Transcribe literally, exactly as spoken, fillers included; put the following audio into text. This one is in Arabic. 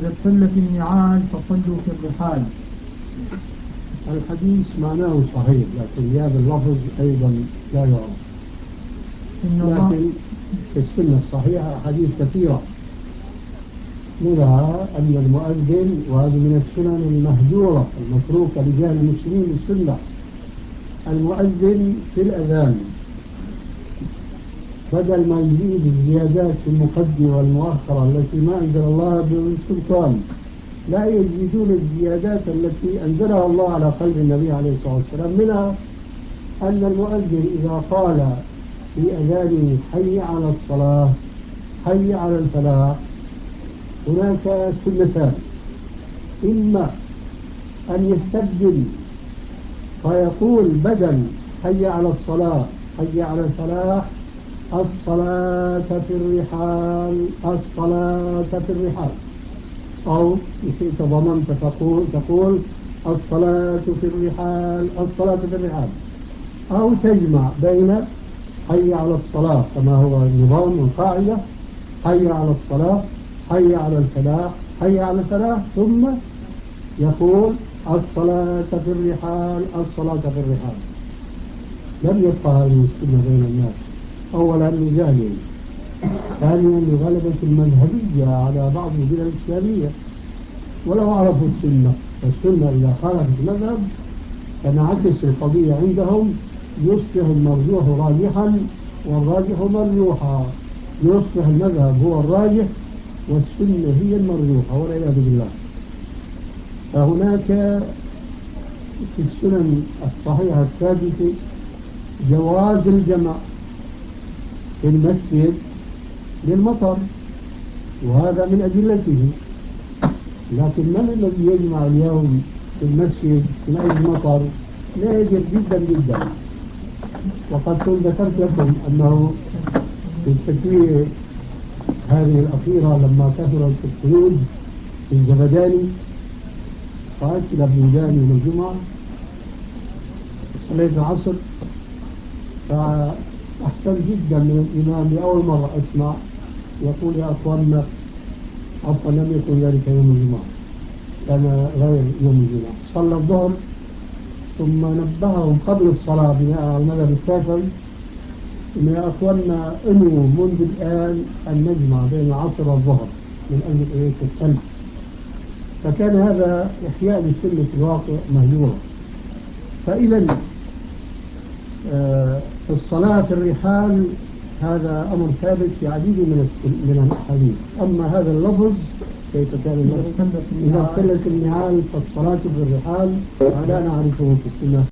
إذا ابتلت النعال فصلوا في الرحال. الحديث معناه صحيح، لكن هذا اللفظ أيضا لا يعرف. لكن في السنة الصحيحة حديث كثيرة، منها أن المؤذن، وهذه من السنن المهجورة المتروكة لجهل المسلمين بالسنة، المؤذن في الأذان بدل ما يزيد الزيادات في المقدمة والمؤخرة التي ما أنزل الله بالسلطان، لا يزيدون الزيادات التي أنزلها الله على قلب النبي عليه الصلاة والسلام. منها أن المؤذن إذا قال في أذانه حي على الصلاة حي على الفلاح، هناك سنتان: إما أن يستبدل فيقول بدل حي على الصلاة حي على الفلاح الصلاة في الرحال الصلاة في الرحال، أو إذا ضمنت تقول تقول الصلاة في الرحال الصلاة في الرحال، أو تجمع بين حي على الصلاة كما هو النظام والقاعدة، حي على الصلاة حي على الفلاح حي على الفلاح، ثم يقول الصلاة في الرحال الصلاة في الرحال. لم يبقى هذه السنة بين الناس، أولا لجهل، ثانيا لغلبة المذهبية على بعض البلاد الإسلامية. ولو عرفوا السنة، فالسنة إذا خالفت المذهب تنعكس القضية عندهم، يصبح المرجوح راجحا والراجح مرجوحا، يصبح المذهب هو الراجح والسنة هي المرجوحة والعياذ بالله. فهناك في السنن الصحيحة الثابتة جواز الجمع في المسجد للمطر، وهذا من أدلته. لكن من الذي يجمع اليوم في المسجد من أجل المطر؟ نادر جدا جدا. وقد كنت ذكرت لكم أنه في التسوية هذه الأخيرة لما كثرت القيود في الزبداني، قالت إلى ابن جاني يوم الجمعة، صليت العصر، فأحسن جدا من الإمام لأول مرة أسمع يقول يا أخواننا، عفوا لم يكن ذلك يوم الجمعة، كان غير يوم الجمعة، صلى الظهر ثم نبههم قبل الصلاة بناء على المذهب الشافعي إن يا أخواننا انووا منذ الآن أن نجمع بين العصر والظهر من أجل إيه الثلج. فكان هذا إحياء لسنة الواقع مهجورة. فإذا آه الصلاة في الرحال هذا أمر ثابت في عديد من من الأحاديث. أما هذا اللفظ كيف كان اللفظ إذا قلت النعال فالصلاة في الرحال فلا نعرفه في السنة.